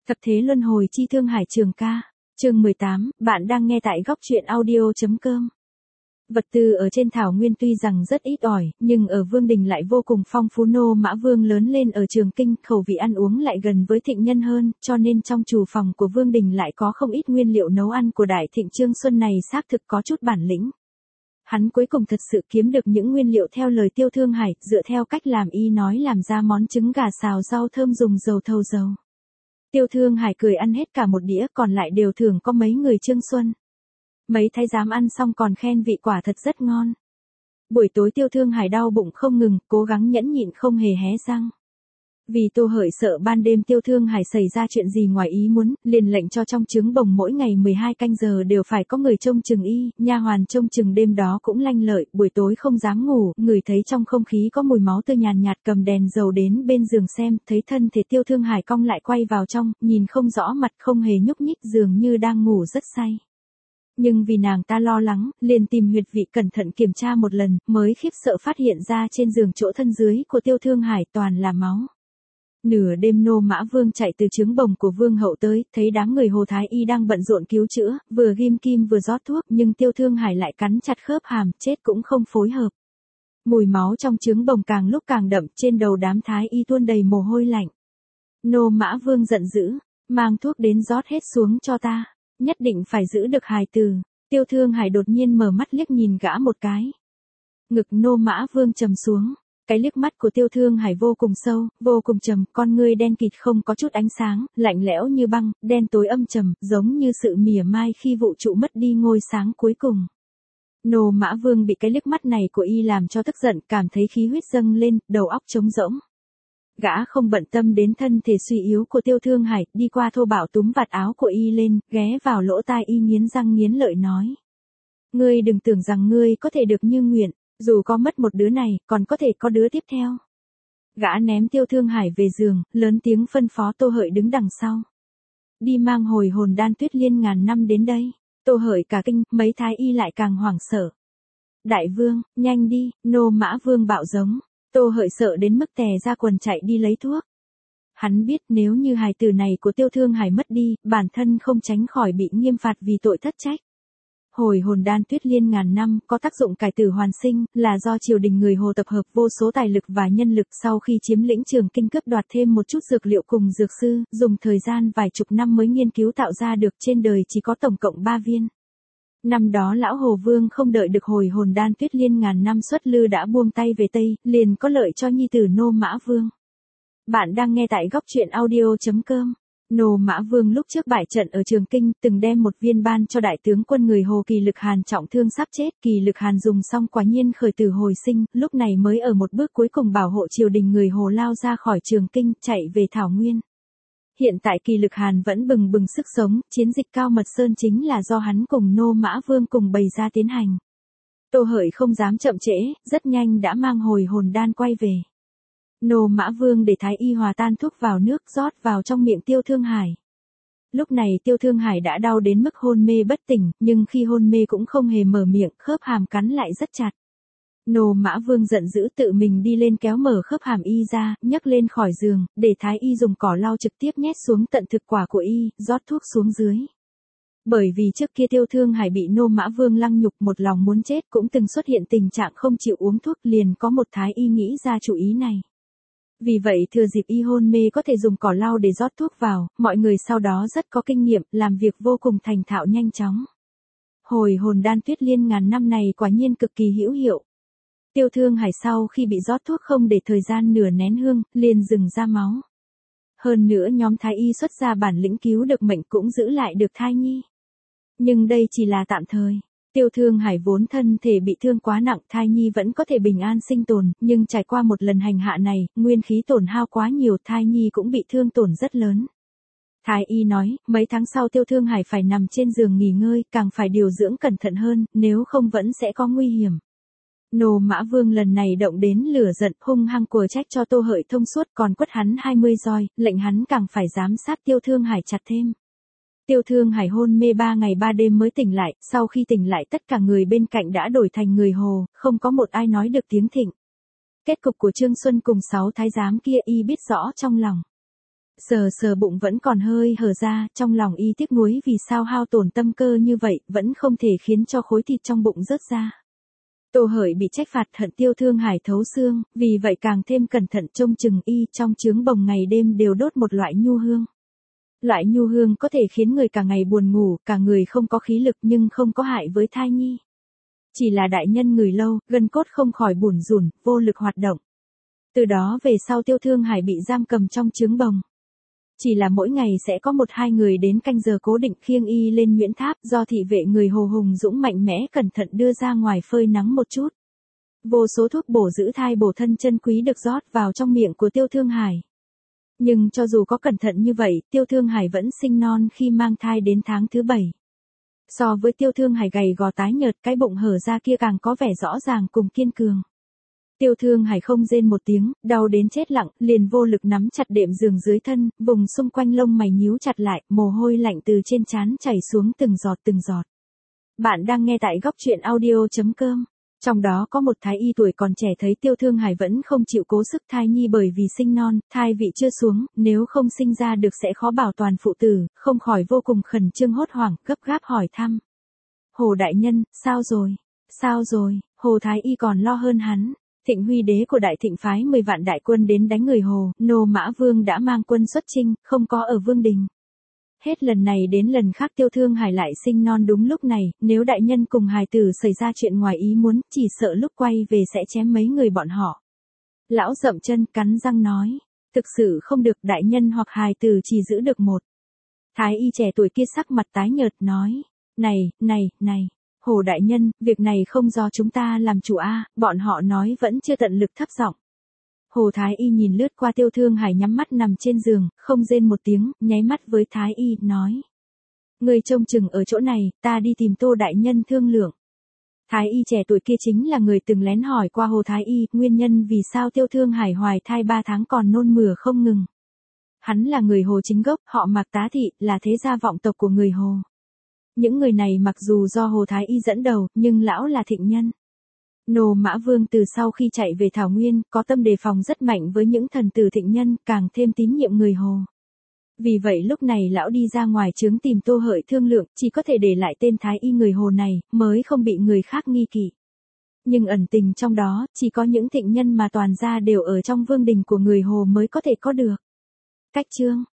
Thập thế luân hồi chi Thương Hải Trường ca. Chương 18, bạn đang nghe tại góc truyện audio.com. Vật tư ở trên thảo nguyên tuy rằng rất ít ỏi, nhưng ở Vương Đình lại vô cùng phong phú. Nô Mã Vương lớn lên ở Trường Kinh, khẩu vị ăn uống lại gần với Thịnh Nhân hơn, cho nên trong trù phòng của Vương Đình lại có không ít nguyên liệu nấu ăn của Đại Thịnh Trương Xuân này xác thực có chút bản lĩnh. Hắn cuối cùng thật sự kiếm được những nguyên liệu theo lời Tiêu Thương Hải, dựa theo cách làm y nói làm ra món trứng gà xào rau thơm dùng dầu thầu dầu. Tiêu Thương Hải cười ăn hết cả một đĩa, còn lại đều thưởng có mấy người Trương Xuân. Mấy thái giám ăn xong còn khen vị quả thật rất ngon. Buổi tối Tiêu Thương Hải đau bụng không ngừng, cố gắng nhẫn nhịn không hề hé răng. Vì Tô Hợi sợ ban đêm Tiêu Thương Hải xảy ra chuyện gì ngoài ý muốn, liền lệnh cho trong trướng bồng mỗi ngày 12 canh giờ đều phải có người trông chừng y, nha hoàn trông chừng đêm đó cũng lanh lợi, buổi tối không dám ngủ, người thấy trong không khí có mùi máu tươi nhàn nhạt, cầm đèn dầu đến bên giường xem, thấy thân thể Tiêu Thương Hải cong lại quay vào trong, nhìn không rõ mặt, không hề nhúc nhích, dường như đang ngủ rất say. Nhưng vì nàng ta lo lắng, liền tìm huyệt vị cẩn thận kiểm tra một lần, mới khiếp sợ phát hiện ra trên giường chỗ thân dưới của Tiêu Thương Hải toàn là máu. Nửa đêm Nô Mã Vương chạy từ trướng bồng của Vương hậu tới, thấy đám người Hồ Thái Y đang bận rộn cứu chữa, vừa ghim kim vừa rót thuốc, nhưng Tiêu Thương Hải lại cắn chặt khớp hàm, chết cũng không phối hợp. Mùi máu trong trướng bồng càng lúc càng đậm, trên đầu đám Thái Y tuôn đầy mồ hôi lạnh. Nô Mã Vương giận dữ, mang thuốc đến rót hết xuống cho ta, nhất định phải giữ được hài tử. Tiêu Thương Hải đột nhiên mở mắt liếc nhìn gã một cái. Ngực Nô Mã Vương trầm xuống. Cái liếc mắt của Tiêu Thương Hải vô cùng sâu, vô cùng trầm, con ngươi đen kịt không có chút ánh sáng, lạnh lẽo như băng, đen tối âm trầm, giống như sự mỉa mai khi vũ trụ mất đi ngôi sáng cuối cùng. Nô Mã Vương bị cái liếc mắt này của y làm cho tức giận, cảm thấy khí huyết dâng lên, đầu óc trống rỗng. Gã không bận tâm đến thân thể suy yếu của Tiêu Thương Hải, đi qua thô bạo túm vạt áo của y lên, ghé vào lỗ tai y nghiến răng nghiến lợi nói. Ngươi đừng tưởng rằng ngươi có thể được như nguyện. Dù có mất một đứa này, còn có thể có đứa tiếp theo. Gã ném Tiêu Thương Hải về giường, lớn tiếng phân phó Tô Hợi đứng đằng sau. Đi mang hồi hồn đan Tuyết Liên ngàn năm đến đây. Tô Hợi cả kinh, mấy thái y lại càng hoảng sợ. Đại vương, nhanh đi, Nô Mã Vương bạo giống. Tô Hợi sợ đến mức tè ra quần chạy đi lấy thuốc. Hắn biết nếu như hài tử này của Tiêu Thương Hải mất đi, bản thân không tránh khỏi bị nghiêm phạt vì tội thất trách. Hồi hồn đan Tuyết Liên ngàn năm có tác dụng cải tử hoàn sinh, là do triều đình người Hồ tập hợp vô số tài lực và nhân lực sau khi chiếm lĩnh Trường Kinh cướp đoạt thêm một chút dược liệu cùng dược sư, dùng thời gian vài chục năm mới nghiên cứu tạo ra được, trên đời chỉ có tổng cộng 3 viên. Năm đó lão Hồ Vương không đợi được hồi hồn đan Tuyết Liên ngàn năm xuất lư đã buông tay về Tây, liền có lợi cho nhi tử Nô Mã Vương. Bạn đang nghe tại góc truyện audio.com. Nô Mã Vương lúc trước bại trận ở Trường Kinh, từng đem một viên ban cho đại tướng quân người Hồ Kỳ Lực Hàn trọng thương sắp chết, Kỳ Lực Hàn dùng xong quả nhiên khởi tử hồi sinh, lúc này mới ở một bước cuối cùng bảo hộ triều đình người Hồ lao ra khỏi Trường Kinh, chạy về Thảo Nguyên. Hiện tại Kỳ Lực Hàn vẫn bừng bừng sức sống, chiến dịch Cao Mật Sơn chính là do hắn cùng Nô Mã Vương cùng bày ra tiến hành. Tô Hợi không dám chậm trễ, rất nhanh đã mang hồi hồn đan quay về. Nô Mã Vương để thái y hòa tan thuốc vào nước rót vào trong miệng Tiêu Thương Hải. Lúc này Tiêu Thương Hải đã đau đến mức hôn mê bất tỉnh, nhưng khi hôn mê cũng không hề mở miệng, khớp hàm cắn lại rất chặt. Nô Mã Vương giận dữ tự mình đi lên kéo mở khớp hàm y ra, nhấc lên khỏi giường, để thái y dùng cỏ lau trực tiếp nhét xuống tận thực quả của y, rót thuốc xuống dưới. Bởi vì trước kia Tiêu Thương Hải bị Nô Mã Vương lăng nhục một lòng muốn chết, cũng từng xuất hiện tình trạng không chịu uống thuốc, liền có một thái y nghĩ ra chủ ý này. Vì vậy thừa dịp y hôn mê có thể dùng cỏ lau để rót thuốc vào, mọi người sau đó rất có kinh nghiệm, làm việc vô cùng thành thạo nhanh chóng. Hồi hồn đan Tuyết Liên ngàn năm này quả nhiên cực kỳ hữu hiệu. Tiêu Thương Hải sau khi bị rót thuốc không để thời gian nửa nén hương, liền dừng ra máu. Hơn nữa nhóm thái y xuất ra bản lĩnh cứu được mệnh cũng giữ lại được thai nhi. Nhưng đây chỉ là tạm thời. Tiêu Thương Hải vốn thân thể bị thương quá nặng, thai nhi vẫn có thể bình an sinh tồn, nhưng trải qua một lần hành hạ này, nguyên khí tổn hao quá nhiều, thai nhi cũng bị thương tổn rất lớn. Thái y nói, mấy tháng sau Tiêu Thương Hải phải nằm trên giường nghỉ ngơi, càng phải điều dưỡng cẩn thận hơn, nếu không vẫn sẽ có nguy hiểm. Nô Mã Vương lần này động đến lửa giận, hung hăng của trách cho Tô Hợi thông suốt, còn quất hắn 20 roi, lệnh hắn càng phải giám sát Tiêu Thương Hải chặt thêm. Tiêu Thương Hải hôn mê 3 ngày 3 đêm mới tỉnh lại, sau khi tỉnh lại tất cả người bên cạnh đã đổi thành người Hồ, không có một ai nói được tiếng Thịnh. Kết cục của Trương Xuân cùng 6 thái giám kia y biết rõ trong lòng. Sờ sờ bụng vẫn còn hơi hở ra, trong lòng y tiếc nuối vì sao hao tổn tâm cơ như vậy, vẫn không thể khiến cho khối thịt trong bụng rớt ra. Tô Hởi bị trách phạt hận Tiêu Thương Hải thấu xương, vì vậy càng thêm cẩn thận trông chừng y, trong chướng bồng ngày đêm đều đốt một loại nhu hương. Loại nhu hương có thể khiến người cả ngày buồn ngủ, cả người không có khí lực nhưng không có hại với thai nhi. Chỉ là đại nhân ngửi lâu, gân cốt không khỏi bủn rủn, vô lực hoạt động. Từ đó về sau Tiêu Thương Hải bị giam cầm trong chướng bồng. Chỉ là mỗi ngày sẽ có 1-2 người đến canh giờ cố định khiêng y lên Nguyễn Tháp, do thị vệ người Hồ hùng dũng mạnh mẽ cẩn thận đưa ra ngoài phơi nắng một chút. Vô số thuốc bổ giữ thai bổ thân chân quý được rót vào trong miệng của Tiêu Thương Hải. Nhưng cho dù có cẩn thận như vậy, Tiêu Thương Hải vẫn sinh non khi mang thai đến tháng thứ 7. So với Tiêu Thương Hải gầy gò tái nhợt, cái bụng hở ra kia càng có vẻ rõ ràng cùng kiên cường. Tiêu Thương Hải không rên một tiếng, đau đến chết lặng, liền vô lực nắm chặt đệm giường dưới thân, vùng xung quanh lông mày nhíu chặt lại, mồ hôi lạnh từ trên trán chảy xuống từng giọt từng giọt. Bạn đang nghe tại góc truyện audio.com. Trong đó có một thái y tuổi còn trẻ thấy Tiêu Thương Hải vẫn không chịu cố sức thai nhi bởi vì sinh non, thai vị chưa xuống, nếu không sinh ra được sẽ khó bảo toàn phụ tử, không khỏi vô cùng khẩn trương hốt hoảng, gấp gáp hỏi thăm. Hồ đại nhân, sao rồi? Sao rồi? Hồ thái y còn lo hơn hắn. Thịnh Huy đế của Đại Thịnh phái 10 vạn đại quân đến đánh người Hồ, Nô Mã Vương đã mang quân xuất chinh, không có ở Vương Đình. Hết lần này đến lần khác Tiêu Thương Hải lại sinh non đúng lúc này, nếu đại nhân cùng hài tử xảy ra chuyện ngoài ý muốn, chỉ sợ lúc quay về sẽ chém mấy người bọn họ. Lão dậm chân cắn răng nói, thực sự không được, đại nhân hoặc hài tử chỉ giữ được một. Thái y trẻ tuổi kia sắc mặt tái nhợt nói, này. Hồ đại nhân, việc này không do chúng ta làm chủ a, bọn họ nói vẫn chưa tận lực thấp giọng. Hồ thái y nhìn lướt qua Tiêu Thương Hải nhắm mắt nằm trên giường, không rên một tiếng, nháy mắt với thái y, nói. Người trông chừng ở chỗ này, ta đi tìm Tô đại nhân thương lượng. Thái y trẻ tuổi kia chính là người từng lén hỏi qua Hồ thái y, nguyên nhân vì sao Tiêu Thương Hải hoài thai 3 tháng còn nôn mửa không ngừng. Hắn là người Hồ chính gốc, họ Mạc Tá Thị, là thế gia vọng tộc của người Hồ. Những người này mặc dù do Hồ Thái Y dẫn đầu, nhưng lão là thịnh nhân. Nô Mã Vương từ sau khi chạy về Thảo Nguyên, có tâm đề phòng rất mạnh với những thần tử thịnh nhân, càng thêm tín nhiệm người Hồ. Vì vậy lúc này lão đi ra ngoài trướng tìm Tô Hợi thương lượng, chỉ có thể để lại tên Thái Y người Hồ này, mới không bị người khác nghi kỵ. Nhưng ẩn tình trong đó, chỉ có những thịnh nhân mà toàn gia đều ở trong vương đình của người Hồ mới có thể có được. Cách chương